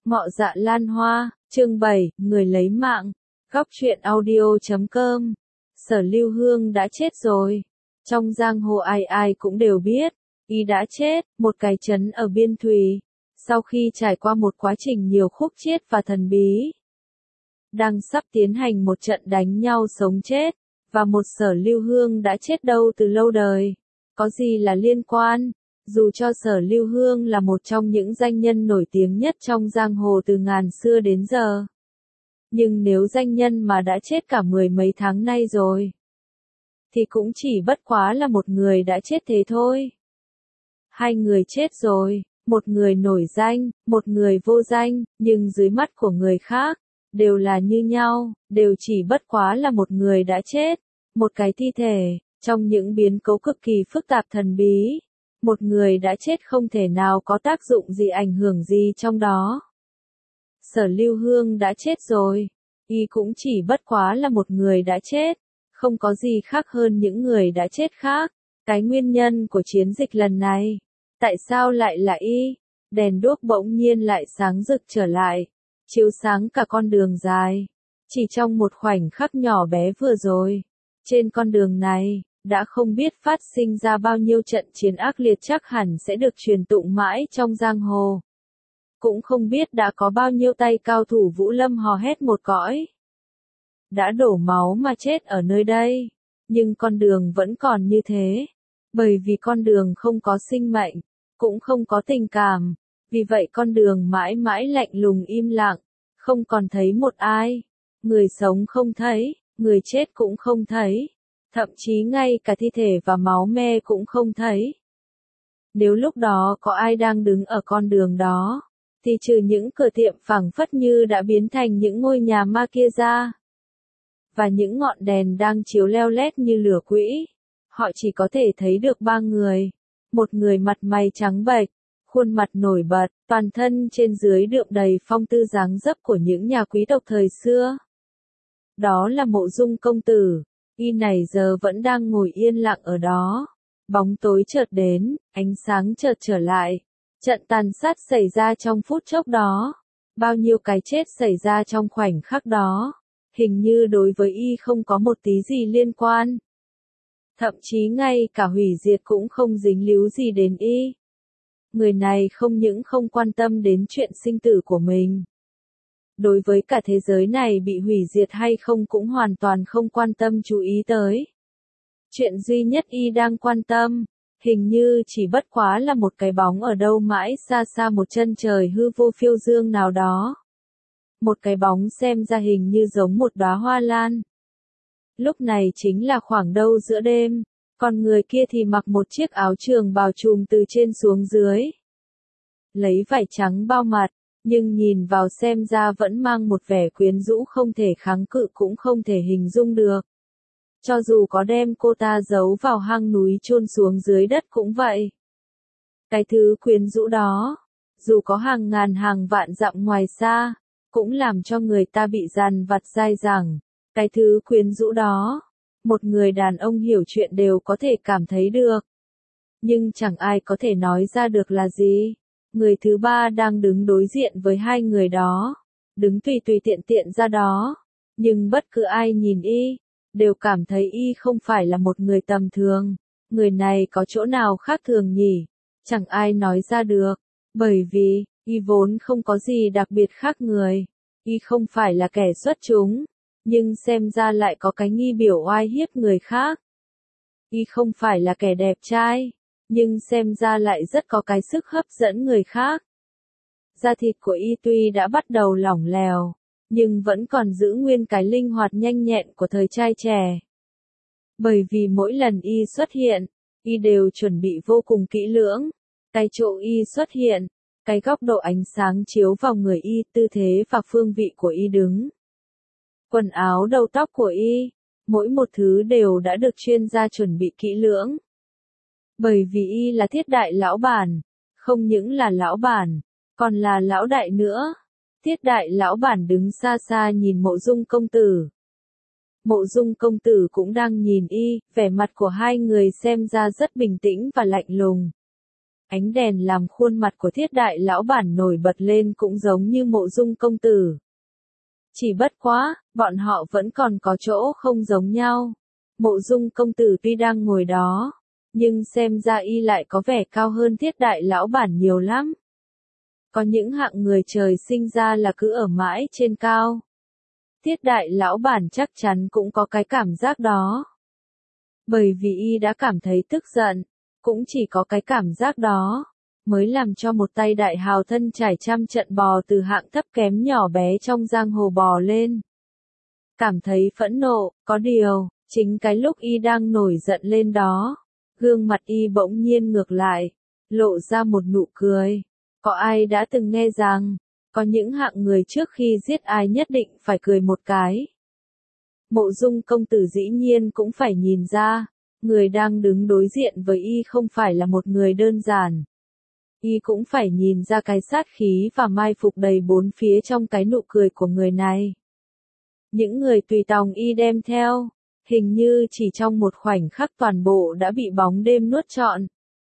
Ngọ Dạ Lan Hoa, chương 7, người lấy mạng. Góc truyện audio.com. Sở Lưu Hương đã chết rồi. Trong giang hồ ai ai cũng đều biết, y đã chết, một cái trấn ở Biên Thùy. Sau khi trải qua một quá trình nhiều khúc chiết và thần bí, đang sắp tiến hành một trận đánh nhau sống chết, và một Sở Lưu Hương đã chết đâu từ lâu đời. Có gì là liên quan? Dù cho Sở Lưu Hương là một trong những danh nhân nổi tiếng nhất trong giang hồ từ ngàn xưa đến giờ, nhưng nếu danh nhân mà đã chết cả mười mấy tháng nay rồi, thì cũng chỉ bất quá là một người đã chết thế thôi. Hai người chết rồi, một người nổi danh, một người vô danh, nhưng dưới mắt của người khác, đều là như nhau, đều chỉ bất quá là một người đã chết, một cái thi thể, trong những biến cố cực kỳ phức tạp thần bí. Một người đã chết không thể nào có tác dụng gì ảnh hưởng gì trong đó. Sở Lưu Hương đã chết rồi, y cũng chỉ bất quá là một người đã chết, không có gì khác hơn những người đã chết khác. Cái nguyên nhân của chiến dịch lần này, tại sao lại là y? Đèn đuốc bỗng nhiên lại sáng rực trở lại, chiếu sáng cả con đường dài. Chỉ trong một khoảnh khắc nhỏ bé vừa rồi, trên con đường này, đã không biết phát sinh ra bao nhiêu trận chiến ác liệt chắc hẳn sẽ được truyền tụng mãi trong giang hồ. Cũng không biết đã có bao nhiêu tay cao thủ vũ lâm hò hét một cõi, đã đổ máu mà chết ở nơi đây. Nhưng con đường vẫn còn như thế, bởi vì con đường không có sinh mệnh, cũng không có tình cảm. Vì vậy con đường mãi mãi lạnh lùng im lặng, không còn thấy một ai. Người sống không thấy, người chết cũng không thấy. Thậm chí ngay cả thi thể và máu me cũng không thấy. Nếu lúc đó có ai đang đứng ở con đường đó, thì trừ những cửa tiệm phảng phất như đã biến thành những ngôi nhà ma kia ra, và những ngọn đèn đang chiếu leo lét như lửa quỹ, họ chỉ có thể thấy được ba người. Một người mặt mày trắng bệch, khuôn mặt nổi bật, toàn thân trên dưới đượm đầy phong tư dáng dấp của những nhà quý tộc thời xưa. Đó là Mộ Dung công tử. Y này giờ vẫn đang ngồi yên lặng ở đó. Bóng tối chợt đến, ánh sáng chợt trở lại. Trận tàn sát xảy ra trong phút chốc đó. Bao nhiêu cái chết xảy ra trong khoảnh khắc đó. Hình như đối với y không có một tí gì liên quan. Thậm chí ngay cả hủy diệt cũng không dính líu gì đến y. Người này không những không quan tâm đến chuyện sinh tử của mình. Đối với cả thế giới này bị hủy diệt hay không cũng hoàn toàn không quan tâm chú ý tới. Chuyện duy nhất y đang quan tâm, hình như chỉ bất quá là một cái bóng ở đâu mãi xa xa một chân trời hư vô phiêu dương nào đó. Một cái bóng xem ra hình như giống một đóa hoa lan. Lúc này chính là khoảng đâu giữa đêm, còn người kia thì mặc một chiếc áo trường bào trùm từ trên xuống dưới, lấy vải trắng bao mặt. Nhưng nhìn vào xem ra vẫn mang một vẻ quyến rũ không thể kháng cự cũng không thể hình dung được. Cho dù có đem cô ta giấu vào hang núi chôn xuống dưới đất cũng vậy. Cái thứ quyến rũ đó, dù có hàng ngàn hàng vạn dặm ngoài xa, cũng làm cho người ta bị dằn vặt dai dẳng. Cái thứ quyến rũ đó, một người đàn ông hiểu chuyện đều có thể cảm thấy được. Nhưng chẳng ai có thể nói ra được là gì. Người thứ ba đang đứng đối diện với hai người đó, đứng tùy tùy tiện tiện ra đó, nhưng bất cứ ai nhìn y, đều cảm thấy y không phải là một người tầm thường. Người này có chỗ nào khác thường nhỉ? Chẳng ai nói ra được, bởi vì, y vốn không có gì đặc biệt khác người. Y không phải là kẻ xuất chúng, nhưng xem ra lại có cái nghi biểu oai hiếp người khác. Y không phải là kẻ đẹp trai, nhưng xem ra lại rất có cái sức hấp dẫn người khác. Da thịt của y tuy đã bắt đầu lỏng lẻo, nhưng vẫn còn giữ nguyên cái linh hoạt nhanh nhẹn của thời trai trẻ. Bởi vì mỗi lần y xuất hiện, y đều chuẩn bị vô cùng kỹ lưỡng. Cái chỗ y xuất hiện, cái góc độ ánh sáng chiếu vào người y, tư thế và phương vị của y đứng, quần áo đầu tóc của y, mỗi một thứ đều đã được chuyên gia chuẩn bị kỹ lưỡng. Bởi vì y là Thiết đại lão bản, không những là lão bản, còn là lão đại nữa. Thiết đại lão bản đứng xa xa nhìn Mộ Dung công tử. Mộ Dung công tử cũng đang nhìn y, vẻ mặt của hai người xem ra rất bình tĩnh và lạnh lùng. Ánh đèn làm khuôn mặt của Thiết đại lão bản nổi bật lên cũng giống như Mộ Dung công tử. Chỉ bất quá, bọn họ vẫn còn có chỗ không giống nhau. Mộ Dung công tử tuy đang ngồi đó, nhưng xem ra y lại có vẻ cao hơn Thiết đại lão bản nhiều lắm. Có những hạng người trời sinh ra là cứ ở mãi trên cao. Thiết đại lão bản chắc chắn cũng có cái cảm giác đó. Bởi vì y đã cảm thấy tức giận, cũng chỉ có cái cảm giác đó, mới làm cho một tay đại hào thân trải trăm trận bò từ hạng thấp kém nhỏ bé trong giang hồ bò lên. Cảm thấy phẫn nộ, có điều, chính cái lúc y đang nổi giận lên đó, gương mặt y bỗng nhiên ngược lại, lộ ra một nụ cười. Có ai đã từng nghe rằng, có những hạng người trước khi giết ai nhất định phải cười một cái. Mộ Dung công tử dĩ nhiên cũng phải nhìn ra, người đang đứng đối diện với y không phải là một người đơn giản. Y cũng phải nhìn ra cái sát khí và mai phục đầy bốn phía trong cái nụ cười của người này. Những người tùy tòng y đem theo, hình như chỉ trong một khoảnh khắc toàn bộ đã bị bóng đêm nuốt trọn.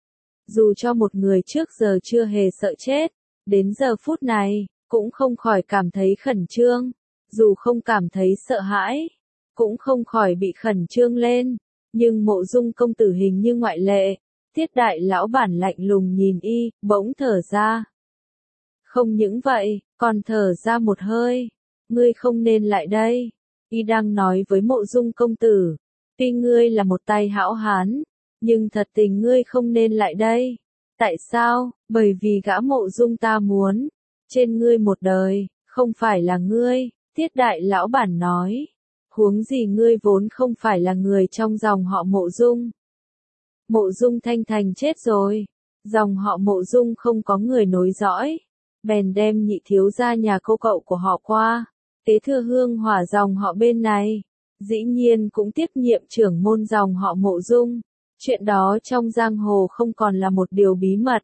Dù cho một người trước giờ chưa hề sợ chết, đến giờ phút này, cũng không khỏi cảm thấy khẩn trương, dù không cảm thấy sợ hãi, cũng không khỏi bị khẩn trương lên, nhưng Mộ Dung công tử hình như ngoại lệ. Thiết đại lão bản lạnh lùng nhìn y, bỗng thở ra. Không những vậy, còn thở ra một hơi. Ngươi không nên lại đây. Y đang nói với Mộ Dung công tử. Tuy ngươi là một tay hão hán, nhưng thật tình ngươi không nên lại đây. Tại sao? Bởi vì gã Mộ Dung ta muốn. Trên ngươi một đời, không phải là ngươi. Thiết đại lão bản nói. Huống gì ngươi vốn không phải là người trong dòng họ Mộ Dung. Mộ Dung Thanh Thành chết rồi, dòng họ Mộ Dung không có người nối dõi, bèn đem nhị thiếu gia nhà cô cậu của họ qua, kế thừa hương hỏa dòng họ bên này, dĩ nhiên cũng tiếp nhiệm trưởng môn dòng họ Mộ Dung, chuyện đó trong giang hồ không còn là một điều bí mật.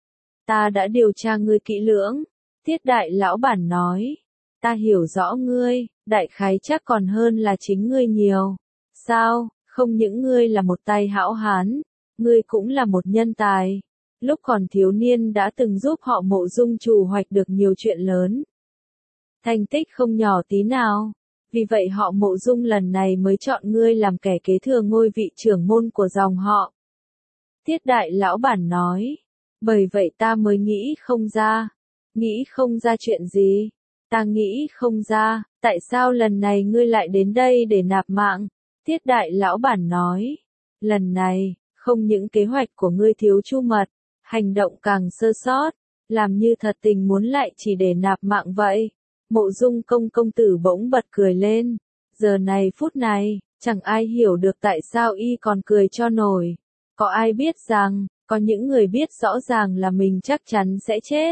Ta đã điều tra ngươi kỹ lưỡng, Thiết đại lão bản nói, ta hiểu rõ ngươi, đại khái chắc còn hơn là chính ngươi nhiều. Sao? Không những ngươi là một tay hão hán, ngươi cũng là một nhân tài. Lúc còn thiếu niên đã từng giúp họ Mộ Dung trù hoạch được nhiều chuyện lớn. Thành tích không nhỏ tí nào. Vì vậy họ Mộ Dung lần này mới chọn ngươi làm kẻ kế thừa ngôi vị trưởng môn của dòng họ. Thiết đại lão bản nói. Bởi vậy ta mới nghĩ không ra. Nghĩ không ra chuyện gì? Ta nghĩ không ra, tại sao lần này ngươi lại đến đây để nạp mạng? Thiết đại lão bản nói. Lần này, không những kế hoạch của ngươi thiếu chu mật, hành động càng sơ sót, làm như thật tình muốn lại chỉ để nạp mạng vậy. Mộ Dung công tử bỗng bật cười lên. Giờ này phút này, chẳng ai hiểu được tại sao y còn cười cho nổi. Có ai biết rằng, có những người biết rõ ràng là mình chắc chắn sẽ chết.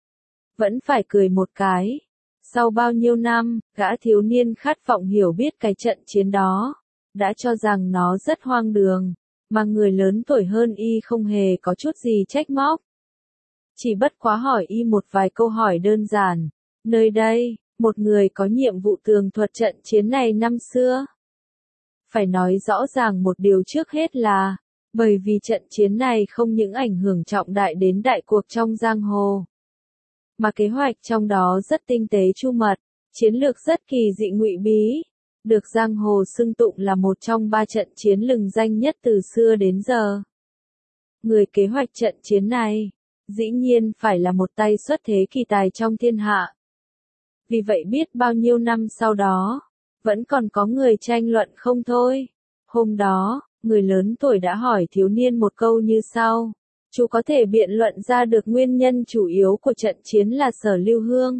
Vẫn phải cười một cái. Sau bao nhiêu năm, gã thiếu niên khát vọng hiểu biết cái trận chiến đó, đã cho rằng nó rất hoang đường, mà người lớn tuổi hơn y không hề có chút gì trách móc. Chỉ bất quá hỏi y một vài câu hỏi đơn giản. Nơi đây, một người có nhiệm vụ tường thuật trận chiến này năm xưa. Phải nói rõ ràng một điều trước hết là, bởi vì trận chiến này không những ảnh hưởng trọng đại đến đại cuộc trong giang hồ, mà kế hoạch trong đó rất tinh tế chu mật, chiến lược rất kỳ dị ngụy bí, được giang hồ xưng tụng là một trong 3 trận chiến lừng danh nhất từ xưa đến giờ. Người kế hoạch trận chiến này, dĩ nhiên phải là một tay xuất thế kỳ tài trong thiên hạ. Vì vậy biết bao nhiêu năm sau đó, vẫn còn có người tranh luận không thôi. Hôm đó, người lớn tuổi đã hỏi thiếu niên một câu như sau. Chú có thể biện luận ra được nguyên nhân chủ yếu của trận chiến là Sở Lưu Hương.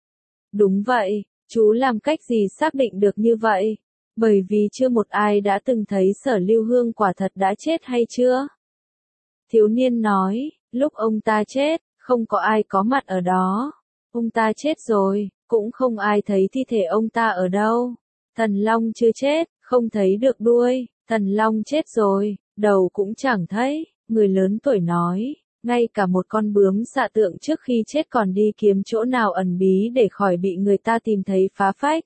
Đúng vậy, chú làm cách gì xác định được như vậy? Bởi vì chưa một ai đã từng thấy Sở Lưu Hương quả thật đã chết hay chưa? Thiếu niên nói, lúc ông ta chết, không có ai có mặt ở đó. Ông ta chết rồi, cũng không ai thấy thi thể ông ta ở đâu. Thần Long chưa chết, không thấy được đuôi. Thần Long chết rồi, đầu cũng chẳng thấy. Người lớn tuổi nói, ngay cả một con bướm xạ tượng trước khi chết còn đi kiếm chỗ nào ẩn bí để khỏi bị người ta tìm thấy phá phách.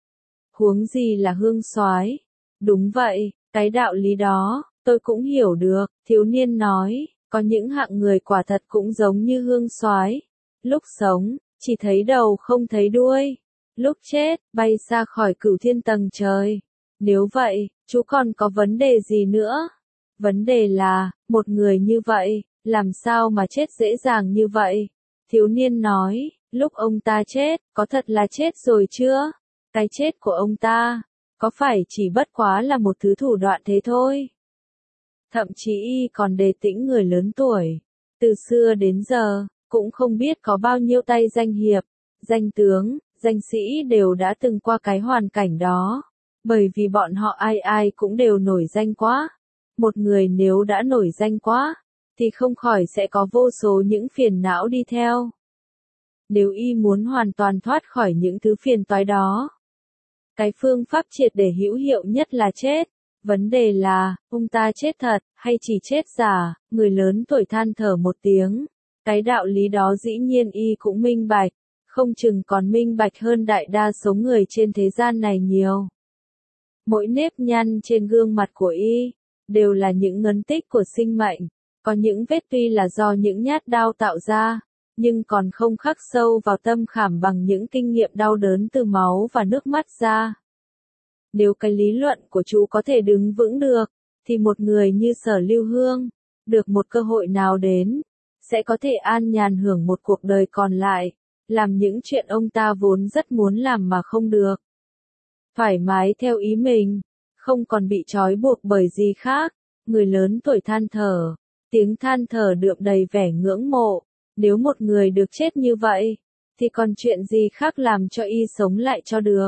Huống gì là Hương soái? Đúng vậy, cái đạo lý đó, tôi cũng hiểu được, thiếu niên nói, Có những hạng người quả thật cũng giống như Hương Soái, lúc sống, chỉ thấy đầu không thấy đuôi, lúc chết, bay xa khỏi cửu thiên tầng trời. Nếu vậy, chú còn có vấn đề gì nữa? Vấn đề là, một người như vậy, làm sao mà chết dễ dàng như vậy? Thiếu niên nói, lúc ông ta chết, có thật là chết rồi chưa? Cái chết của ông ta, có phải chỉ bất quá là một thứ thủ đoạn thế thôi? Thậm chí y còn đề tĩnh người lớn tuổi. Từ xưa đến giờ, cũng không biết có bao nhiêu tay danh hiệp, danh tướng, danh sĩ đều đã từng qua cái hoàn cảnh đó. Bởi vì bọn họ ai ai cũng đều nổi danh quá. Một người nếu đã nổi danh quá, thì không khỏi sẽ có vô số những phiền não đi theo. Nếu y muốn hoàn toàn thoát khỏi những thứ phiền toái đó, cái phương pháp triệt để hữu hiệu nhất là chết. Vấn đề là, ông ta chết thật, hay chỉ chết giả? Người lớn tuổi than thở một tiếng. Cái đạo lý đó dĩ nhiên y cũng minh bạch, không chừng còn minh bạch hơn đại đa số người trên thế gian này nhiều. Mỗi nếp nhăn trên gương mặt của y, đều là những ngấn tích của sinh mệnh. Có những vết tuy là do những nhát đao tạo ra, nhưng còn không khắc sâu vào tâm khảm bằng những kinh nghiệm đau đớn từ máu và nước mắt ra. Nếu cái lý luận của chú có thể đứng vững được, thì một người như Sở Lưu Hương, được một cơ hội nào đến, sẽ có thể an nhàn hưởng một cuộc đời còn lại, làm những chuyện ông ta vốn rất muốn làm mà không được. Thoải mái theo ý mình, không còn bị trói buộc bởi gì khác. Người lớn tuổi than thở, tiếng than thở đượm đầy vẻ ngưỡng mộ. Nếu một người được chết như vậy, thì còn chuyện gì khác làm cho y sống lại cho được?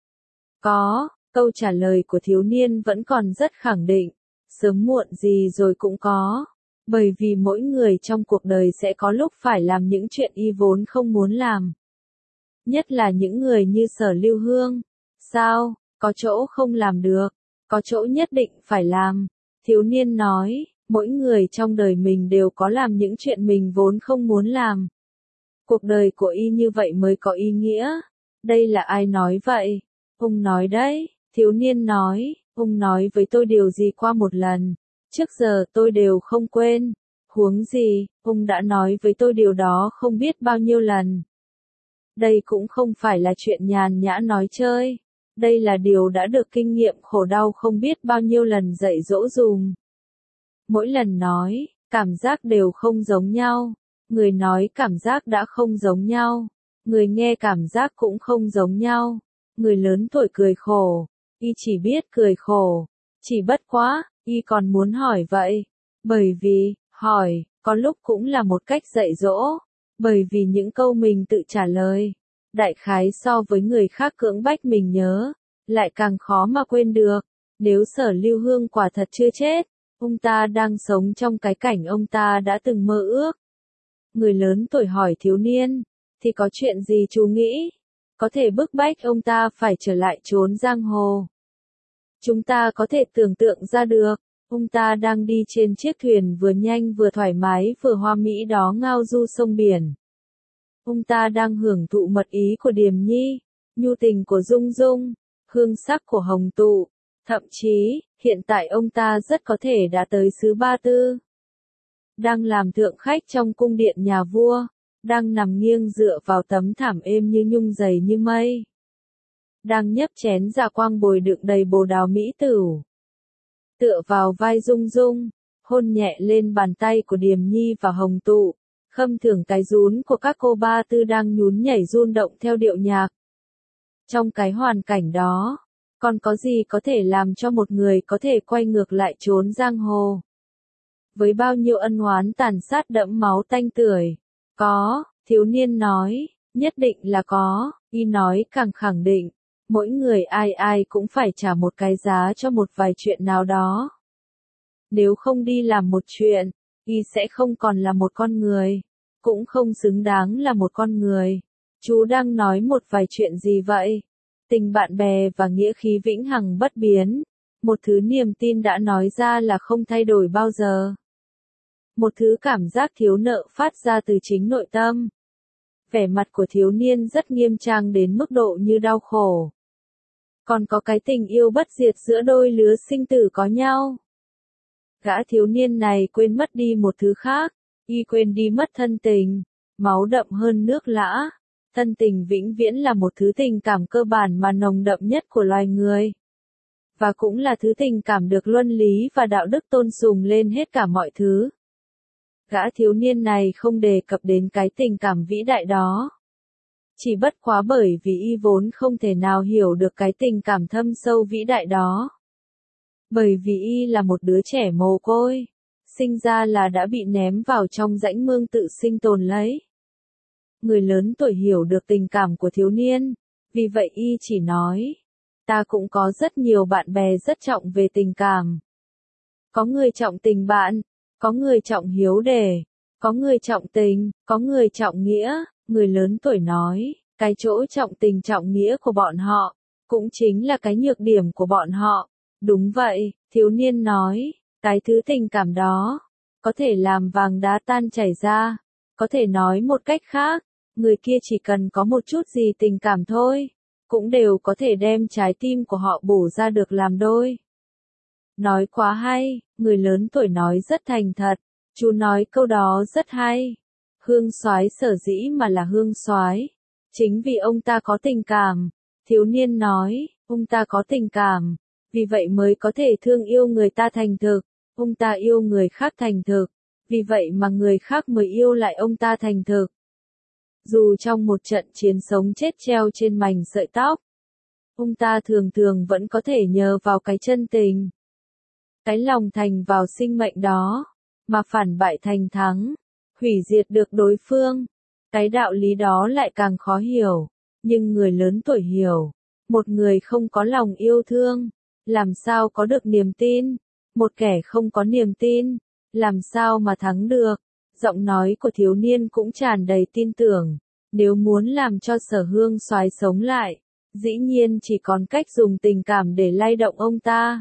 Có, câu trả lời của thiếu niên vẫn còn rất khẳng định, sớm muộn gì rồi cũng có. Bởi vì mỗi người trong cuộc đời sẽ có lúc phải làm những chuyện y vốn không muốn làm. Nhất là những người như Sở Lưu Hương. Sao, có chỗ không làm được, có chỗ nhất định phải làm. Thiếu niên nói, mỗi người trong đời mình đều có làm những chuyện mình vốn không muốn làm. Cuộc đời của y như vậy mới có ý nghĩa. Đây là ai nói vậy? Ông nói đấy, thiếu niên nói, ông nói với tôi điều gì qua một lần. Trước giờ tôi đều không quên. Huống gì, ông đã nói với tôi điều đó không biết bao nhiêu lần. Đây cũng không phải là chuyện nhàn nhã nói chơi. Đây là điều đã được kinh nghiệm khổ đau không biết bao nhiêu lần dạy dỗ dùm. Mỗi lần nói, cảm giác đều không giống nhau. Người nói cảm giác đã không giống nhau. Người nghe cảm giác cũng không giống nhau. Người lớn tuổi cười khổ. Y chỉ biết cười khổ. Chỉ bất quá, y còn muốn hỏi vậy. Bởi vì, hỏi, có lúc cũng là một cách dạy dỗ. Bởi vì những câu mình tự trả lời, đại khái so với người khác cưỡng bách mình nhớ, lại càng khó mà quên được. Nếu Sở Lưu Hương quả thật chưa chết, ông ta đang sống trong cái cảnh ông ta đã từng mơ ước. Người lớn tuổi hỏi thiếu niên, thì có chuyện gì chú nghĩ? Có thể bức bách ông ta phải trở lại chốn giang hồ. Chúng ta có thể tưởng tượng ra được, ông ta đang đi trên chiếc thuyền vừa nhanh vừa thoải mái vừa hoa mỹ đó ngao du sông biển. Ông ta đang hưởng thụ mật ý của Điềm Nhi, nhu tình của Dung Dung, hương sắc của Hồng Tụ. Thậm chí, hiện tại ông ta rất có thể đã tới xứ Ba Tư. Đang làm thượng khách trong cung điện nhà vua, đang nằm nghiêng dựa vào tấm thảm êm như nhung dày như mây. Đang nhấp chén dạ quang bồi đựng đầy bồ đào mỹ tửu. Tựa vào vai Dung Dung, hôn nhẹ lên bàn tay của Điềm Nhi và Hồng Tụ, khâm thưởng cái rún của các cô Ba Tư đang nhún nhảy run động theo điệu nhạc. Trong cái hoàn cảnh đó, còn có gì có thể làm cho một người có thể quay ngược lại chốn giang hồ? Với bao nhiêu ân oán tàn sát đẫm máu tanh tưởi? Có, thiếu niên nói, nhất định là có. Y nói càng khẳng định, mỗi người ai ai cũng phải trả một cái giá cho một vài chuyện nào đó. Nếu không đi làm một chuyện, y sẽ không còn là một con người, cũng không xứng đáng là một con người. Chú đang nói một vài chuyện gì vậy? Tình bạn bè và nghĩa khí vĩnh hằng bất biến. Một thứ niềm tin đã nói ra là không thay đổi bao giờ. Một thứ cảm giác thiếu nợ phát ra từ chính nội tâm. Vẻ mặt của thiếu niên rất nghiêm trang đến mức độ như đau khổ. Còn có cái tình yêu bất diệt giữa đôi lứa sinh tử có nhau. Gã thiếu niên này quên mất đi một thứ khác, y quên đi mất thân tình, máu đậm hơn nước lã. Thân tình vĩnh viễn là một thứ tình cảm cơ bản mà nồng đậm nhất của loài người. Và cũng là thứ tình cảm được luân lý và đạo đức tôn sùng lên hết cả mọi thứ. Gã thiếu niên này không đề cập đến cái tình cảm vĩ đại đó. Chỉ bất quá bởi vì y vốn không thể nào hiểu được cái tình cảm thâm sâu vĩ đại đó. Bởi vì y là một đứa trẻ mồ côi, sinh ra là đã bị ném vào trong rãnh mương tự sinh tồn lấy. Người lớn tuổi hiểu được tình cảm của thiếu niên, vì vậy y chỉ nói, ta cũng có rất nhiều bạn bè rất trọng về tình cảm. Có người trọng tình bạn, có người trọng hiếu đề, có người trọng tình, có người trọng nghĩa. Người lớn tuổi nói, cái chỗ trọng tình trọng nghĩa của bọn họ, cũng chính là cái nhược điểm của bọn họ. Đúng vậy, thiếu niên nói, cái thứ tình cảm đó, có thể làm vàng đá tan chảy ra. Có thể nói một cách khác, người kia chỉ cần có một chút gì tình cảm thôi, cũng đều có thể đem trái tim của họ bổ ra được làm đôi. Nói quá hay, người lớn tuổi nói rất thành thật, chú nói câu đó rất hay. Hương soái sở dĩ mà là hương soái, chính vì ông ta có tình cảm. Thiếu niên nói, ông ta có tình cảm, vì vậy mới có thể thương yêu người ta thành thực. Ông ta yêu người khác thành thực, vì vậy mà người khác mới yêu lại ông ta thành thực. Dù trong một trận chiến sống chết treo trên mảnh sợi tóc, ông ta thường thường vẫn có thể nhờ vào cái chân tình, cái lòng thành vào sinh mệnh đó, mà phản bại thành thắng, hủy diệt được đối phương. Cái đạo lý đó lại càng khó hiểu, nhưng người lớn tuổi hiểu. Một người không có lòng yêu thương, làm sao có được niềm tin? Một kẻ không có niềm tin, làm sao mà thắng được? Giọng nói của thiếu niên cũng tràn đầy tin tưởng. Nếu muốn làm cho Sở Hương soái sống lại, dĩ nhiên chỉ còn cách dùng tình cảm để lay động ông ta.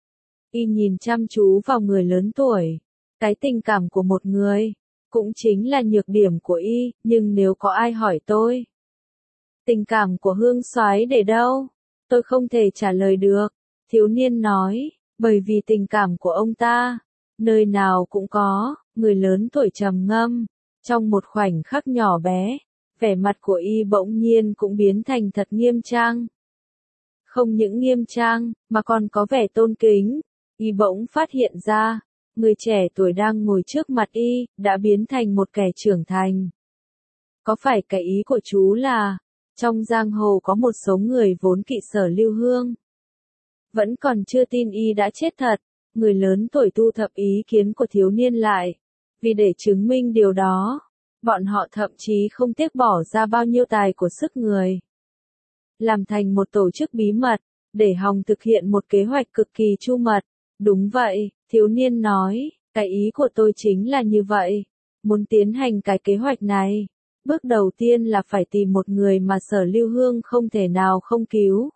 Y nhìn chăm chú vào người lớn tuổi. Cái tình cảm của một người, cũng chính là nhược điểm của y, nhưng nếu có ai hỏi tôi, tình cảm của Hương soái để đâu? Tôi không thể trả lời được. Thiếu niên nói, bởi vì tình cảm của ông ta, nơi nào cũng có. Người lớn tuổi trầm ngâm, trong một khoảnh khắc nhỏ bé, vẻ mặt của y bỗng nhiên cũng biến thành thật nghiêm trang. Không những nghiêm trang, mà còn có vẻ tôn kính. Y bỗng phát hiện ra, người trẻ tuổi đang ngồi trước mặt y, đã biến thành một kẻ trưởng thành. Có phải cái ý của chú là, trong giang hồ có một số người vốn kỵ Sở Lưu Hương, vẫn còn chưa tin y đã chết thật? Người lớn tuổi thu thập ý kiến của thiếu niên lại, vì để chứng minh điều đó, bọn họ thậm chí không tiếc bỏ ra bao nhiêu tài của sức người, làm thành một tổ chức bí mật, để hòng thực hiện một kế hoạch cực kỳ chu mật. Đúng vậy, thiếu niên nói, cái ý của tôi chính là như vậy. Muốn tiến hành cái kế hoạch này, bước đầu tiên là phải tìm một người mà Sở Lưu Hương không thể nào không cứu,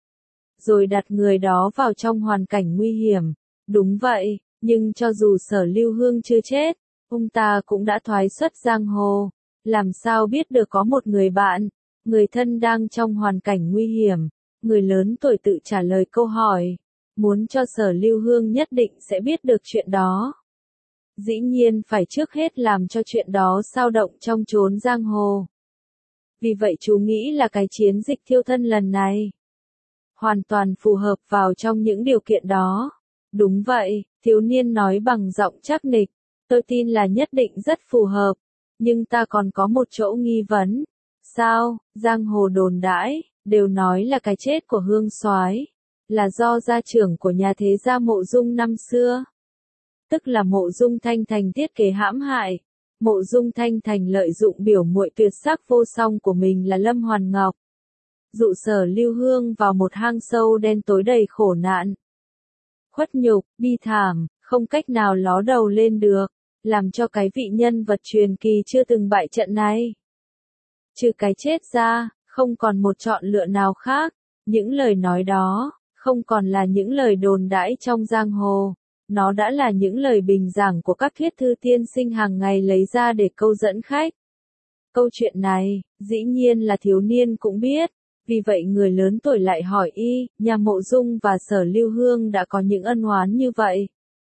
rồi đặt người đó vào trong hoàn cảnh nguy hiểm. Đúng vậy, nhưng cho dù Sở Lưu Hương chưa chết, ông ta cũng đã thoái xuất giang hồ. Làm sao biết được có một người bạn, người thân đang trong hoàn cảnh nguy hiểm? Người lớn tuổi tự trả lời câu hỏi. Muốn cho Sở Lưu Hương nhất định sẽ biết được chuyện đó, dĩ nhiên phải trước hết làm cho chuyện đó sao động trong chốn giang hồ. Vì vậy chú nghĩ là cái chiến dịch thiêu thân lần này hoàn toàn phù hợp vào trong những điều kiện đó. Đúng vậy, thiếu niên nói bằng giọng chắc nịch. Tôi tin là nhất định rất phù hợp, nhưng ta còn có một chỗ nghi vấn. Sao? Giang hồ đồn đãi đều nói là cái chết của Hương soái là do gia trưởng của nhà thế gia Mộ Dung năm xưa, tức là Mộ Dung Thanh Thành thiết kế hãm hại. Mộ Dung Thanh Thành lợi dụng biểu muội tuyệt sắc vô song của mình là Lâm Hoàn Ngọc, dụ Sở Lưu Hương vào một hang sâu đen tối đầy khổ nạn, khuất nhục, bi thảm, không cách nào ló đầu lên được, làm cho cái vị nhân vật truyền kỳ chưa từng bại trận này, trừ cái chết ra, không còn một chọn lựa nào khác. Những lời nói đó không còn là những lời đồn đãi trong giang hồ, nó đã là những lời bình giảng của các thuyết thư tiên sinh hàng ngày lấy ra để câu dẫn khách. Câu chuyện này, dĩ nhiên là thiếu niên cũng biết, vì vậy người lớn tuổi lại hỏi y, nhà Mộ Dung và Sở Lưu Hương đã có những ân oán như vậy,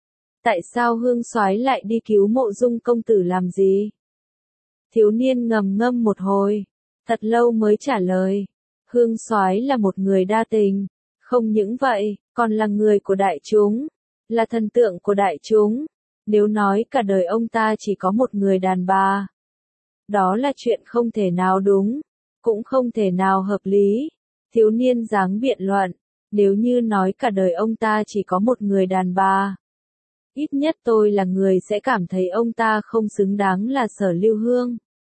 Tại sao Hương Soái lại đi cứu Mộ Dung công tử làm gì? Thiếu niên ngầm ngâm một hồi, thật lâu mới trả lời. Hương Soái là một người đa tình, không những vậy, còn là người của đại chúng, là thần tượng của đại chúng. Nếu nói cả đời ông ta chỉ có một người đàn bà, đó là chuyện không thể nào đúng, cũng không thể nào hợp lý. Thiếu niên dáng biện luận, nếu như nói cả đời ông ta chỉ có một người đàn bà, ít nhất tôi là người sẽ cảm thấy ông ta không xứng đáng là Sở Lưu Hương.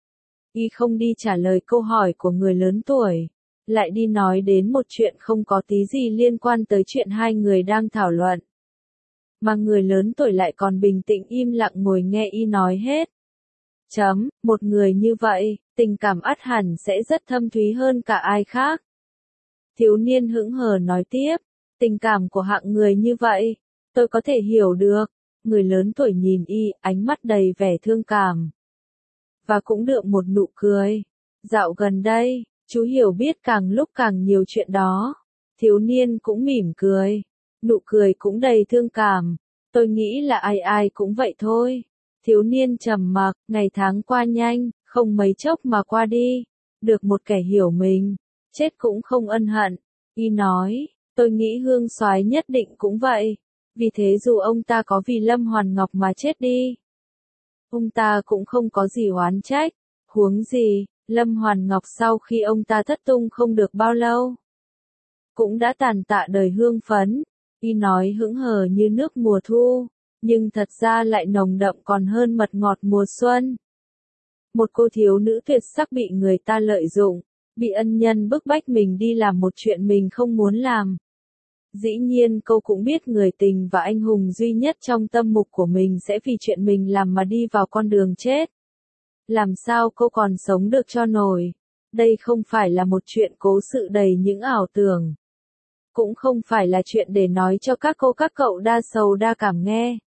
Y không đi trả lời câu hỏi của người lớn tuổi, lại đi nói đến một chuyện không có tí gì liên quan tới chuyện hai người đang thảo luận. Mà người lớn tuổi lại còn bình tĩnh im lặng ngồi nghe Y nói hết. Một người như vậy, tình cảm ắt hẳn sẽ rất thâm thúy hơn cả ai khác. Thiếu niên hững hờ nói tiếp, tình cảm của hạng người như vậy, tôi có thể hiểu được. Người lớn tuổi nhìn Y, ánh mắt đầy vẻ thương cảm. Và cũng đượm một nụ cười. Dạo gần đây, chú hiểu biết càng lúc càng nhiều chuyện đó. Thiếu niên cũng mỉm cười. Nụ cười cũng đầy thương cảm. Tôi nghĩ là ai ai cũng vậy thôi. Thiếu niên trầm mặc, ngày tháng qua nhanh, không mấy chốc mà qua đi. Được một kẻ hiểu mình, chết cũng không ân hận. Y nói, tôi nghĩ Hương Soái nhất định cũng vậy. Vì thế dù ông ta có vì Lâm Hoàn Ngọc mà chết đi, ông ta cũng không có gì oán trách. Huống gì, Lâm Hoàn Ngọc sau khi ông ta thất tung không được bao lâu, cũng đã tàn tạ đời hương phấn. Y nói hững hờ như nước mùa thu, nhưng thật ra lại nồng đậm còn hơn mật ngọt mùa xuân. Một cô thiếu nữ tuyệt sắc bị người ta lợi dụng, bị ân nhân bức bách mình đi làm một chuyện mình không muốn làm. Dĩ nhiên cô cũng biết người tình và anh hùng duy nhất trong tâm mục của mình sẽ vì chuyện mình làm mà đi vào con đường chết. Làm sao cô còn sống được cho nổi? Đây không phải là một chuyện cố sự đầy những ảo tưởng. Cũng không phải là chuyện để nói cho các cô các cậu đa sầu đa cảm nghe.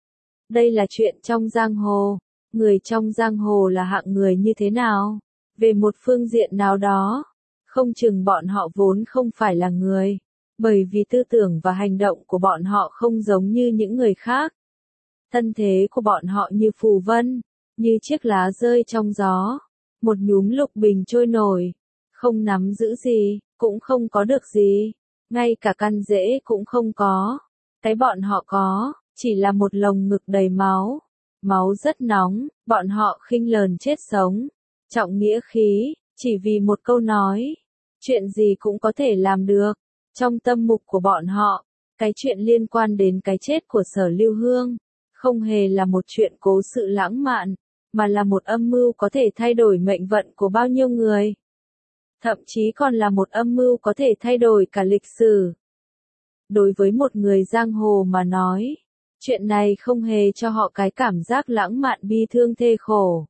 Đây là chuyện trong giang hồ. Người trong giang hồ là hạng người như thế nào? Về một phương diện nào đó, không chừng bọn họ vốn không phải là người. Bởi vì tư tưởng và hành động của bọn họ không giống như những người khác. Thân thế của bọn họ như phù vân, như chiếc lá rơi trong gió, một nhúm lục bình trôi nổi, không nắm giữ gì, cũng không có được gì, ngay cả căn rễ cũng không có. Cái bọn họ có, chỉ là một lồng ngực đầy máu, máu rất nóng, bọn họ khinh lờn chết sống, trọng nghĩa khí, chỉ vì một câu nói, chuyện gì cũng có thể làm được. Trong tâm mục của bọn họ, cái chuyện liên quan đến cái chết của Sở Lưu Hương, không hề là một chuyện cố sự lãng mạn, mà là một âm mưu có thể thay đổi mệnh vận của bao nhiêu người. Thậm chí còn là một âm mưu có thể thay đổi cả lịch sử. Đối với một người giang hồ mà nói, chuyện này không hề cho họ cái cảm giác lãng mạn bi thương thê khổ,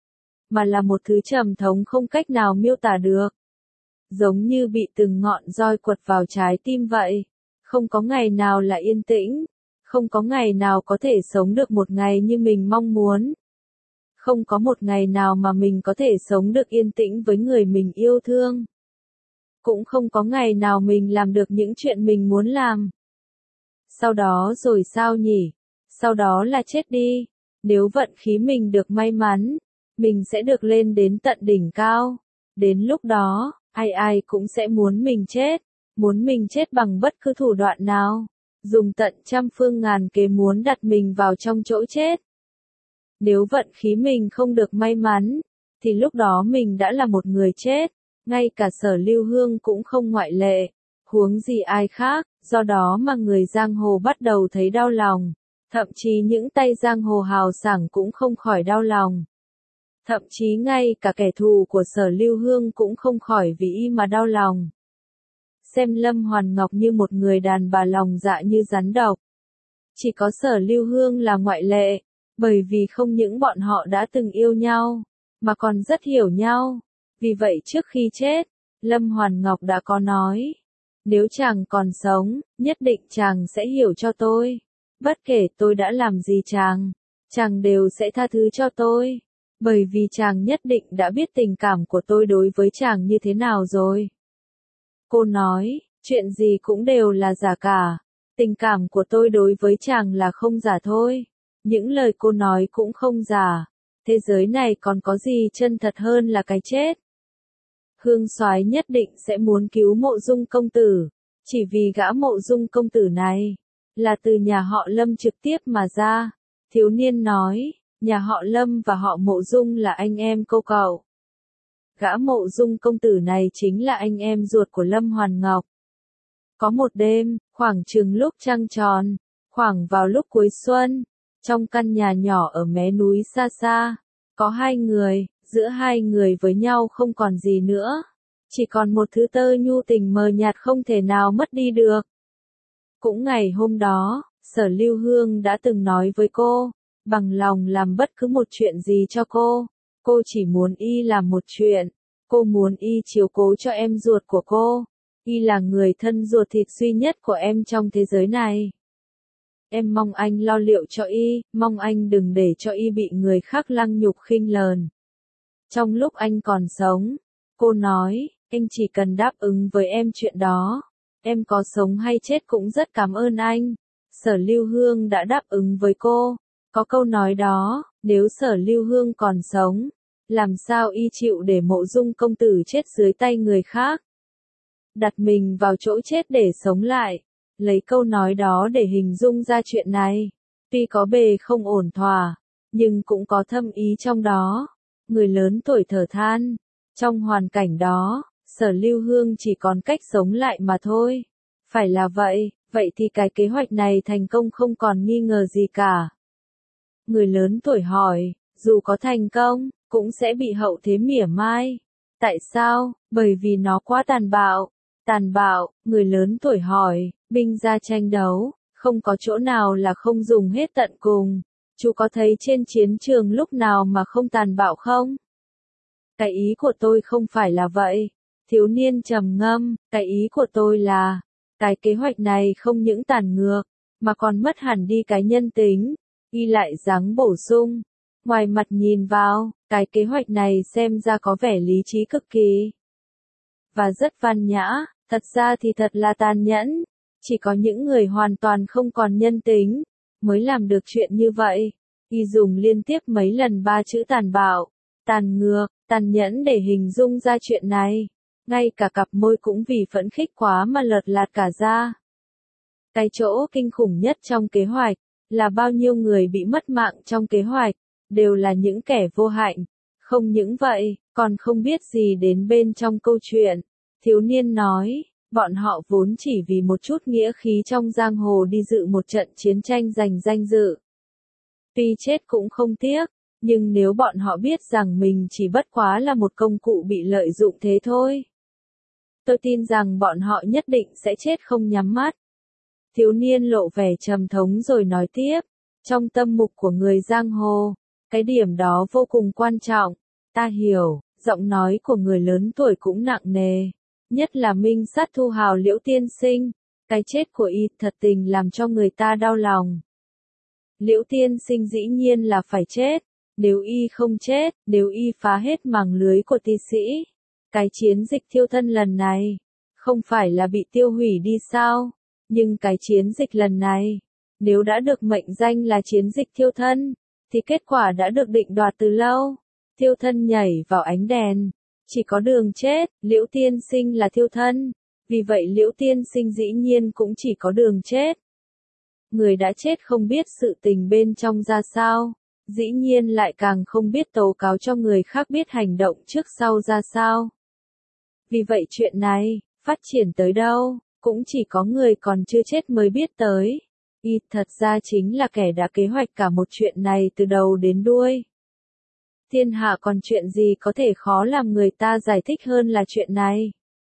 mà là một thứ trầm thống không cách nào miêu tả được. Giống như bị từng ngọn roi quật vào trái tim vậy, không có ngày nào là yên tĩnh, không có ngày nào có thể sống được một ngày như mình mong muốn. Không có một ngày nào mà mình có thể sống được yên tĩnh với người mình yêu thương. Cũng không có ngày nào mình làm được những chuyện mình muốn làm. Sau đó rồi sao nhỉ? Sau đó là chết đi. Nếu vận khí mình được may mắn, mình sẽ được lên đến tận đỉnh cao. Đến lúc đó, ai ai cũng sẽ muốn mình chết bằng bất cứ thủ đoạn nào, dùng tận trăm phương ngàn kế muốn đặt mình vào trong chỗ chết. Nếu vận khí mình không được may mắn, thì lúc đó mình đã là một người chết, ngay cả Sở Lưu Hương cũng không ngoại lệ, huống gì ai khác, do đó mà người giang hồ bắt đầu thấy đau lòng, thậm chí những tay giang hồ hào sảng cũng không khỏi đau lòng. Thậm chí ngay cả kẻ thù của Sở Lưu Hương cũng không khỏi vì y mà đau lòng. Xem Lâm Hoàn Ngọc như một người đàn bà lòng dạ như rắn độc. Chỉ có Sở Lưu Hương là ngoại lệ, bởi vì không những bọn họ đã từng yêu nhau, mà còn rất hiểu nhau. Vì vậy trước khi chết, Lâm Hoàn Ngọc đã có nói, nếu chàng còn sống, nhất định chàng sẽ hiểu cho tôi. Bất kể tôi đã làm gì chàng đều sẽ tha thứ cho tôi. Bởi vì chàng nhất định đã biết tình cảm của tôi đối với chàng như thế nào rồi. Cô nói, chuyện gì cũng đều là giả cả. Tình cảm của tôi đối với chàng là không giả thôi. Những lời cô nói cũng không giả. Thế giới này còn có gì chân thật hơn là cái chết. Hương soái nhất định sẽ muốn cứu Mộ Dung công tử. Chỉ vì gã Mộ Dung công tử này là từ nhà họ Lâm trực tiếp mà ra. Thiếu niên nói, nhà họ Lâm và họ Mộ Dung là anh em cô cậu. Gã Mộ Dung công tử này chính là anh em ruột của Lâm Hoàn Ngọc. Có một đêm, khoảng chừng lúc trăng tròn, khoảng vào lúc cuối xuân, trong căn nhà nhỏ ở mé núi xa xa, có hai người, giữa hai người với nhau không còn gì nữa. Chỉ còn một thứ tơ nhu tình mờ nhạt không thể nào mất đi được. Cũng ngày hôm đó, Sở Lưu Hương đã từng nói với cô, bằng lòng làm bất cứ một chuyện gì cho cô. Cô chỉ muốn y làm một chuyện. Cô muốn y chiếu cố cho em ruột của cô. Y là người thân ruột thịt duy nhất của em trong thế giới này. Em mong anh lo liệu cho y, mong anh đừng để cho y bị người khác lăng nhục khinh lờn. Trong lúc anh còn sống, cô nói, anh chỉ cần đáp ứng với em chuyện đó. Em có sống hay chết cũng rất cảm ơn anh. Sở Lưu Hương đã đáp ứng với cô. Có câu nói đó, nếu Sở Lưu Hương còn sống, làm sao y chịu để Mộ Dung công tử chết dưới tay người khác. Đặt mình vào chỗ chết để sống lại. Lấy câu nói đó để hình dung ra chuyện này. Tuy có bề không ổn thỏa, nhưng cũng có thâm ý trong đó. Người lớn tuổi thở than. Trong hoàn cảnh đó, Sở Lưu Hương chỉ còn cách sống lại mà thôi. Phải là vậy, vậy thì cái kế hoạch này thành công không còn nghi ngờ gì cả. Người lớn tuổi hỏi, dù có thành công, cũng sẽ bị hậu thế mỉa mai. Tại sao? Bởi vì nó quá tàn bạo. Tàn bạo, người lớn tuổi hỏi, binh ra tranh đấu, không có chỗ nào là không dùng hết tận cùng. Chú có thấy trên chiến trường lúc nào mà không tàn bạo không? Cái ý của tôi không phải là vậy. Thiếu niên trầm ngâm, cái ý của tôi là, cái kế hoạch này không những tàn ngược, mà còn mất hẳn đi cái nhân tính. Y lại dáng bổ sung, ngoài mặt nhìn vào, cái kế hoạch này xem ra có vẻ lý trí cực kỳ. Và rất văn nhã, thật ra thì thật là tàn nhẫn. Chỉ có những người hoàn toàn không còn nhân tính, mới làm được chuyện như vậy. Y dùng liên tiếp mấy lần ba chữ tàn bạo, tàn ngược, tàn nhẫn để hình dung ra chuyện này. Ngay cả cặp môi cũng vì phẫn khích quá mà lợt lạt cả ra. Cái chỗ kinh khủng nhất trong kế hoạch, là bao nhiêu người bị mất mạng trong kế hoạch, đều là những kẻ vô hạnh. Không những vậy, còn không biết gì đến bên trong câu chuyện. Thiếu niên nói, bọn họ vốn chỉ vì một chút nghĩa khí trong giang hồ đi dự một trận chiến tranh giành danh dự. Tuy chết cũng không tiếc, nhưng nếu bọn họ biết rằng mình chỉ bất quá là một công cụ bị lợi dụng thế thôi, tôi tin rằng bọn họ nhất định sẽ chết không nhắm mắt. Thiếu niên lộ vẻ trầm thống rồi nói tiếp, trong tâm mục của người giang hồ, cái điểm đó vô cùng quan trọng. Ta hiểu, giọng nói của người lớn tuổi cũng nặng nề, nhất là minh sát thu hào Liễu tiên sinh. Cái chết của y thật tình làm cho người ta đau lòng. Liễu tiên sinh dĩ nhiên là phải chết. Nếu y không chết, nếu y phá hết màng lưới của ti sĩ, cái chiến dịch thiêu thân lần này, không phải là bị tiêu hủy đi sao? Nhưng cái chiến dịch lần này, nếu đã được mệnh danh là chiến dịch thiêu thân, thì kết quả đã được định đoạt từ lâu. Thiêu thân nhảy vào ánh đèn, chỉ có đường chết. Liễu tiên sinh là thiêu thân, vì vậy Liễu tiên sinh dĩ nhiên cũng chỉ có đường chết. Người đã chết không biết sự tình bên trong ra sao, dĩ nhiên lại càng không biết tố cáo cho người khác biết hành động trước sau ra sao. Vì vậy chuyện này, phát triển tới đâu, cũng chỉ có người còn chưa chết mới biết tới. Y thật ra chính là kẻ đã kế hoạch cả một chuyện này từ đầu đến đuôi. Thiên hạ còn chuyện gì có thể khó làm người ta giải thích hơn là chuyện này.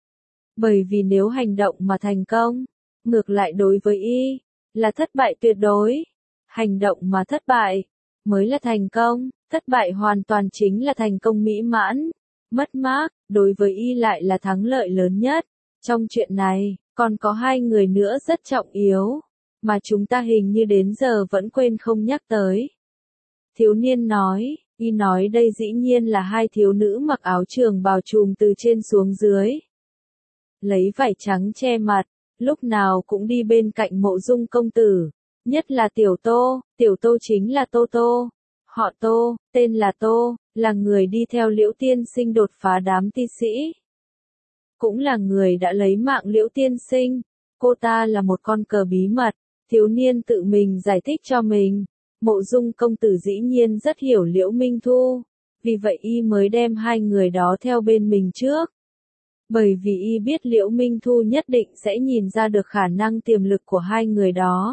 Bởi vì nếu hành động mà thành công, ngược lại đối với y, là thất bại tuyệt đối. Hành động mà thất bại, mới là thành công, thất bại hoàn toàn chính là thành công mỹ mãn. Mất mát, đối với y lại là thắng lợi lớn nhất. Trong chuyện này, còn có hai người nữa rất trọng yếu, mà chúng ta hình như đến giờ vẫn quên không nhắc tới. Thiếu niên nói, y nói đây dĩ nhiên là hai thiếu nữ mặc áo trường bào trùm từ trên xuống dưới. Lấy vải trắng che mặt, lúc nào cũng đi bên cạnh Mộ Dung công tử, nhất là Tiểu Tô chính là Tô Tô, họ Tô, tên là Tô, là người đi theo Liễu Tiên Sinh đột phá đám ti sĩ. Cũng là người đã lấy mạng Liễu Tiên Sinh, cô ta là một con cờ bí mật, thiếu niên tự mình giải thích cho mình. Mộ Dung công tử dĩ nhiên rất hiểu Liễu Minh Thu, vì vậy y mới đem hai người đó theo bên mình trước. Bởi vì y biết Liễu Minh Thu nhất định sẽ nhìn ra được khả năng tiềm lực của hai người đó.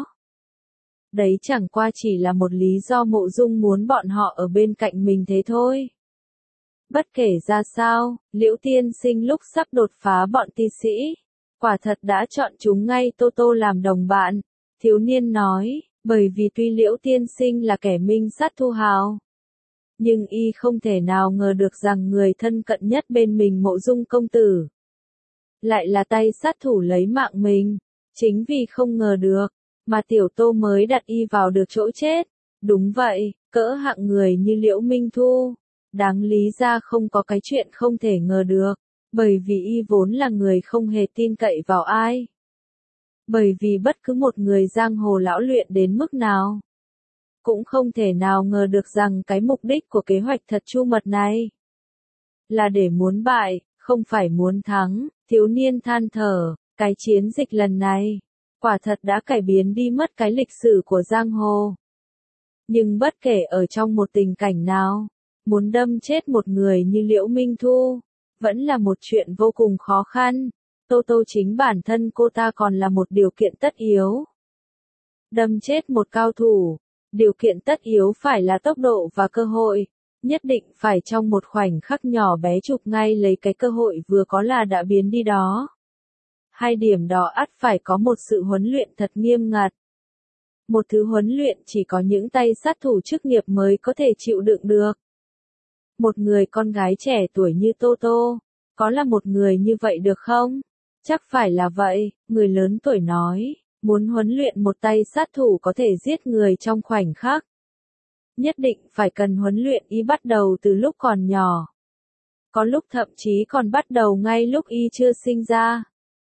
Đấy chẳng qua chỉ là một lý do Mộ Dung muốn bọn họ ở bên cạnh mình thế thôi. Bất kể ra sao, Liễu Tiên Sinh lúc sắp đột phá bọn ti sĩ, quả thật đã chọn chúng ngay Tô Tô làm đồng bạn. Thiếu niên nói, bởi vì tuy Liễu Tiên Sinh là kẻ minh sát thu hào, nhưng y không thể nào ngờ được rằng người thân cận nhất bên mình Mộ Dung công tử lại là tay sát thủ lấy mạng mình. Chính vì không ngờ được, mà Tiểu Tô mới đặt y vào được chỗ chết. Đúng vậy, cỡ hạng người như Liễu Minh Thu, đáng lý ra không có cái chuyện không thể ngờ được, bởi vì y vốn là người không hề tin cậy vào ai. Bởi vì bất cứ một người giang hồ lão luyện đến mức nào, cũng không thể nào ngờ được rằng cái mục đích của kế hoạch thật chu mật này là để muốn bại, không phải muốn thắng. Thiếu niên than thở, cái chiến dịch lần này, quả thật đã cải biến đi mất cái lịch sử của giang hồ. Nhưng bất kể ở trong một tình cảnh nào, muốn đâm chết một người như Liễu Minh Thu, vẫn là một chuyện vô cùng khó khăn. Tô Tô chính bản thân cô ta còn là một điều kiện tất yếu. Đâm chết một cao thủ, điều kiện tất yếu phải là tốc độ và cơ hội, nhất định phải trong một khoảnh khắc nhỏ bé chụp ngay lấy cái cơ hội vừa có là đã biến đi đó. Hai điểm đó ắt phải có một sự huấn luyện thật nghiêm ngặt. Một thứ huấn luyện chỉ có những tay sát thủ chức nghiệp mới có thể chịu đựng được. Một người con gái trẻ tuổi như Tô Tô, có là một người như vậy được không? Chắc phải là vậy, người lớn tuổi nói, muốn huấn luyện một tay sát thủ có thể giết người trong khoảnh khắc. Nhất định phải cần huấn luyện y bắt đầu từ lúc còn nhỏ. Có lúc thậm chí còn bắt đầu ngay lúc y chưa sinh ra.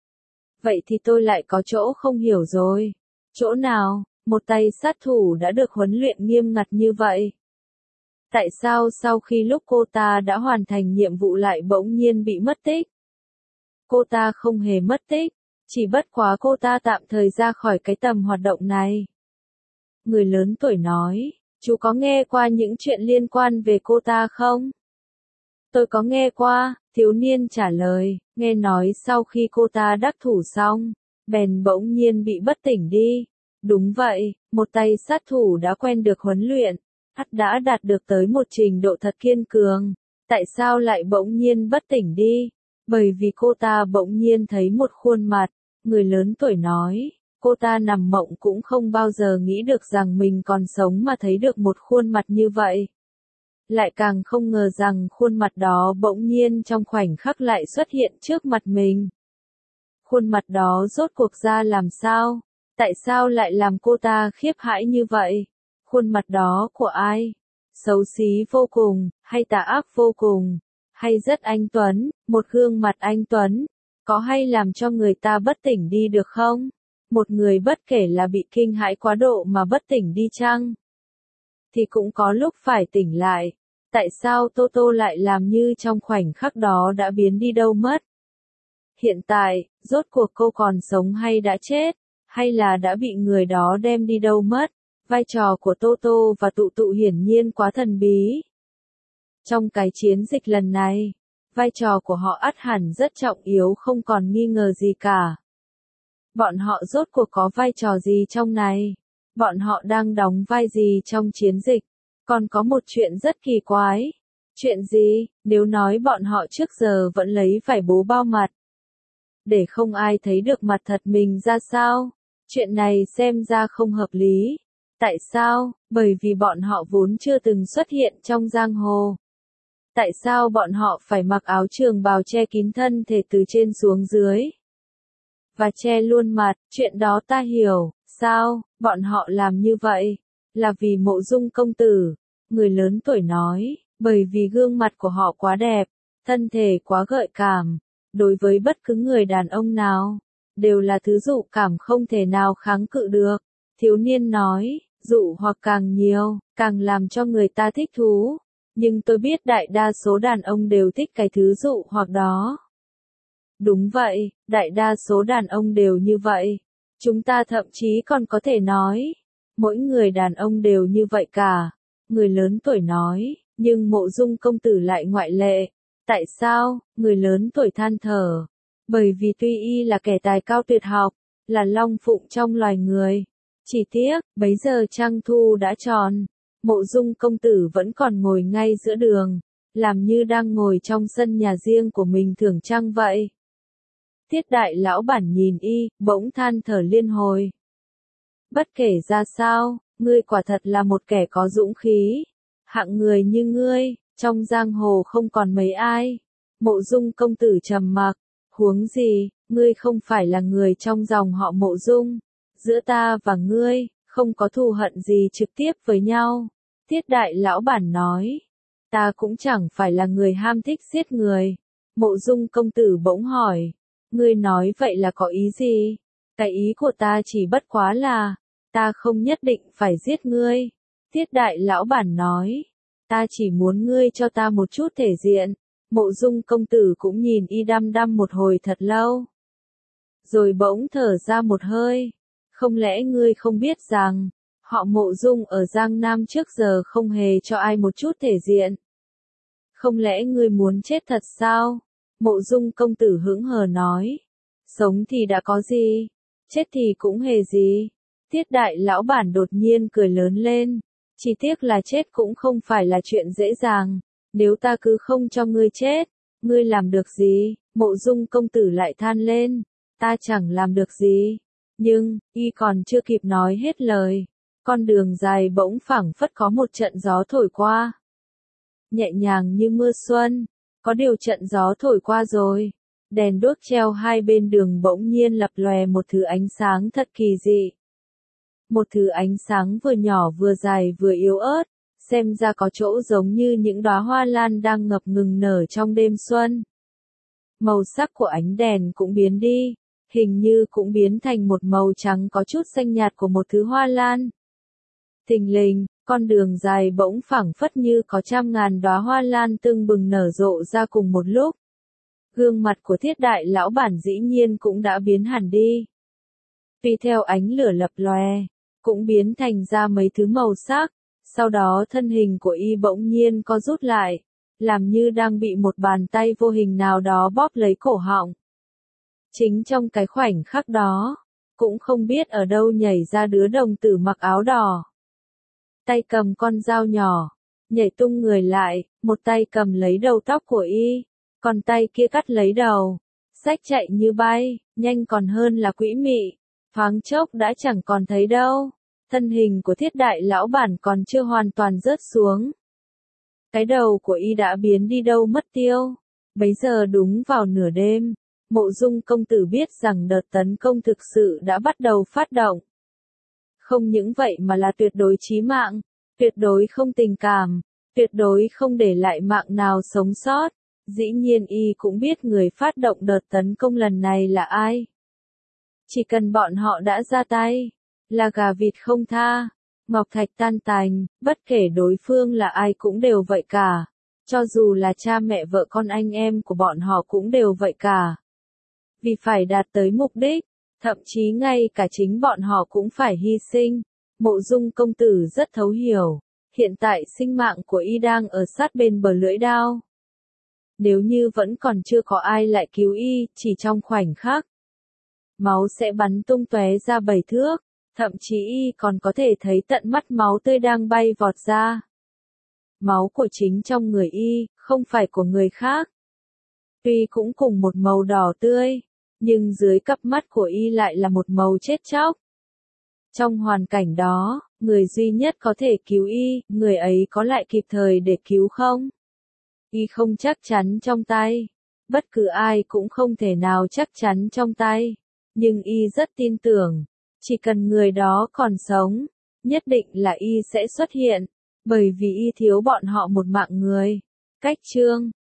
Vậy thì tôi lại có chỗ không hiểu rồi. Chỗ nào, một tay sát thủ đã được huấn luyện nghiêm ngặt như vậy? Tại sao sau khi lúc cô ta đã hoàn thành nhiệm vụ lại bỗng nhiên bị mất tích? Cô ta không hề mất tích, chỉ bất quá cô ta tạm thời ra khỏi cái tầm hoạt động này. Người lớn tuổi nói, chú có nghe qua những chuyện liên quan về cô ta không? Tôi có nghe qua, thiếu niên trả lời, nghe nói sau khi cô ta đắc thủ xong, bèn bỗng nhiên bị bất tỉnh đi. Đúng vậy, một tay sát thủ đã quen được huấn luyện, ắt đã đạt được tới một trình độ thật kiên cường. Tại sao lại bỗng nhiên bất tỉnh đi? Bởi vì cô ta bỗng nhiên thấy một khuôn mặt, người lớn tuổi nói, cô ta nằm mộng cũng không bao giờ nghĩ được rằng mình còn sống mà thấy được một khuôn mặt như vậy. Lại càng không ngờ rằng khuôn mặt đó bỗng nhiên trong khoảnh khắc lại xuất hiện trước mặt mình. Khuôn mặt đó rốt cuộc ra làm sao? Tại sao lại làm cô ta khiếp hãi như vậy? Khuôn mặt đó của ai? Xấu xí vô cùng, hay tà ác vô cùng, hay rất anh tuấn, một gương mặt anh tuấn, có hay làm cho người ta bất tỉnh đi được không? Một người bất kể là bị kinh hãi quá độ mà bất tỉnh đi chăng? Thì cũng có lúc phải tỉnh lại. Tại sao Tô Tô lại làm như trong khoảnh khắc đó đã biến đi đâu mất? Hiện tại, rốt cuộc cô còn sống hay đã chết? Hay là đã bị người đó đem đi đâu mất? Vai trò của Tô Tô và Tụ Tụ hiển nhiên quá thần bí. Trong cái chiến dịch lần này, vai trò của họ ắt hẳn rất trọng yếu không còn nghi ngờ gì cả. Bọn họ rốt cuộc có vai trò gì trong này? Bọn họ đang đóng vai gì trong chiến dịch? Còn có một chuyện rất kỳ quái. Chuyện gì? Nếu nói bọn họ trước giờ vẫn lấy vải bố bao mặt, để không ai thấy được mặt thật mình ra sao? Chuyện này xem ra không hợp lý. Tại sao? Bởi vì bọn họ vốn chưa từng xuất hiện trong giang hồ. Tại sao bọn họ phải mặc áo trường bào che kín thân thể từ trên xuống dưới? Và che luôn mặt, chuyện đó ta hiểu. Sao? Bọn họ làm như vậy là vì Mộ Dung công tử. Người lớn tuổi nói, bởi vì gương mặt của họ quá đẹp, thân thể quá gợi cảm, đối với bất cứ người đàn ông nào, đều là thứ dụ cảm không thể nào kháng cự được. Thiếu niên nói, dụ hoặc càng nhiều, càng làm cho người ta thích thú. Nhưng tôi biết đại đa số đàn ông đều thích cái thứ dụ hoặc đó. Đúng vậy, đại đa số đàn ông đều như vậy. Chúng ta thậm chí còn có thể nói, mỗi người đàn ông đều như vậy cả. Người lớn tuổi nói, nhưng Mộ Dung công tử lại ngoại lệ. Tại sao? Người lớn tuổi than thở. Bởi vì tuy y là kẻ tài cao tuyệt học, là long phụng trong loài người. Chỉ tiếc, bấy giờ trăng thu đã tròn. Mộ Dung công tử vẫn còn ngồi ngay giữa đường, làm như đang ngồi trong sân nhà riêng của mình thưởng trăng vậy. Tiết đại lão bản nhìn y, bỗng than thở liên hồi. Bất kể ra sao, ngươi quả thật là một kẻ có dũng khí. Hạng người như ngươi, trong giang hồ không còn mấy ai. Mộ Dung công tử trầm mặc, huống gì, ngươi không phải là người trong dòng họ Mộ Dung. Giữa ta và ngươi, không có thù hận gì trực tiếp với nhau. Tiết đại lão bản nói, ta cũng chẳng phải là người ham thích giết người. Mộ Dung công tử bỗng hỏi, ngươi nói vậy là có ý gì? Cái ý của ta chỉ bất quá là, ta không nhất định phải giết ngươi. Tiết đại lão bản nói, ta chỉ muốn ngươi cho ta một chút thể diện. Mộ Dung công tử cũng nhìn y đăm đăm một hồi thật lâu. Rồi bỗng thở ra một hơi. Không lẽ ngươi không biết rằng, họ Mộ Dung ở Giang Nam trước giờ không hề cho ai một chút thể diện? Không lẽ ngươi muốn chết thật sao? Mộ Dung công tử hững hờ nói. Sống thì đã có gì? Chết thì cũng hề gì? Tiết đại lão bản đột nhiên cười lớn lên. Chỉ tiếc là chết cũng không phải là chuyện dễ dàng. Nếu ta cứ không cho ngươi chết, ngươi làm được gì? Mộ Dung công tử lại than lên. Ta chẳng làm được gì. Nhưng, y còn chưa kịp nói hết lời. Con đường dài bỗng phảng phất có một trận gió thổi qua. Nhẹ nhàng như mưa xuân. Có điều trận gió thổi qua rồi. Đèn đuốc treo hai bên đường bỗng nhiên lập lòe một thứ ánh sáng thật kỳ dị. Một thứ ánh sáng vừa nhỏ vừa dài vừa yếu ớt, xem ra có chỗ giống như những đóa hoa lan đang ngập ngừng nở trong đêm xuân. Màu sắc của ánh đèn cũng biến đi, hình như cũng biến thành một màu trắng có chút xanh nhạt của một thứ hoa lan. Thình lình, con đường dài bỗng phảng phất như có trăm ngàn đóa hoa lan tưng bừng nở rộ ra cùng một lúc. Gương mặt của Thiết đại lão bản dĩ nhiên cũng đã biến hẳn đi. Tùy theo ánh lửa lập lòe, cũng biến thành ra mấy thứ màu sắc, sau đó thân hình của y bỗng nhiên co rút lại, làm như đang bị một bàn tay vô hình nào đó bóp lấy cổ họng. Chính trong cái khoảnh khắc đó, cũng không biết ở đâu nhảy ra đứa đồng tử mặc áo đỏ. Tay cầm con dao nhỏ, nhảy tung người lại, một tay cầm lấy đầu tóc của y, còn tay kia cắt lấy đầu, xách chạy như bay, nhanh còn hơn là quỹ mị, thoáng chốc đã chẳng còn thấy đâu. Thân hình của Thiết đại lão bản còn chưa hoàn toàn rớt xuống. Cái đầu của y đã biến đi đâu mất tiêu. Bấy giờ đúng vào nửa đêm, Mộ Dung công tử biết rằng đợt tấn công thực sự đã bắt đầu phát động. Không những vậy mà là tuyệt đối chí mạng, tuyệt đối không tình cảm, tuyệt đối không để lại mạng nào sống sót. Dĩ nhiên y cũng biết người phát động đợt tấn công lần này là ai. Chỉ cần bọn họ đã ra tay, là gà vịt không tha, ngọc thạch tan tành, bất kể đối phương là ai cũng đều vậy cả. Cho dù là cha mẹ vợ con anh em của bọn họ cũng đều vậy cả. Vì phải đạt tới mục đích, thậm chí ngay cả chính bọn họ cũng phải hy sinh. Mộ Dung công tử rất thấu hiểu, hiện tại sinh mạng của y đang ở sát bên bờ lưỡi đao. Nếu như vẫn còn chưa có ai lại cứu y, chỉ trong khoảnh khắc, máu sẽ bắn tung tóe ra 7 thước, thậm chí y còn có thể thấy tận mắt máu tươi đang bay vọt ra. Máu của chính trong người y, không phải của người khác. Tuy cũng cùng một màu đỏ tươi, nhưng dưới cặp mắt của y lại là một màu chết chóc. Trong hoàn cảnh đó, người duy nhất có thể cứu y, người ấy có lại kịp thời để cứu không? Y không chắc chắn trong tay. Bất cứ ai cũng không thể nào chắc chắn trong tay. Nhưng y rất tin tưởng, chỉ cần người đó còn sống, nhất định là y sẽ xuất hiện, bởi vì y thiếu bọn họ một mạng người. Cách chương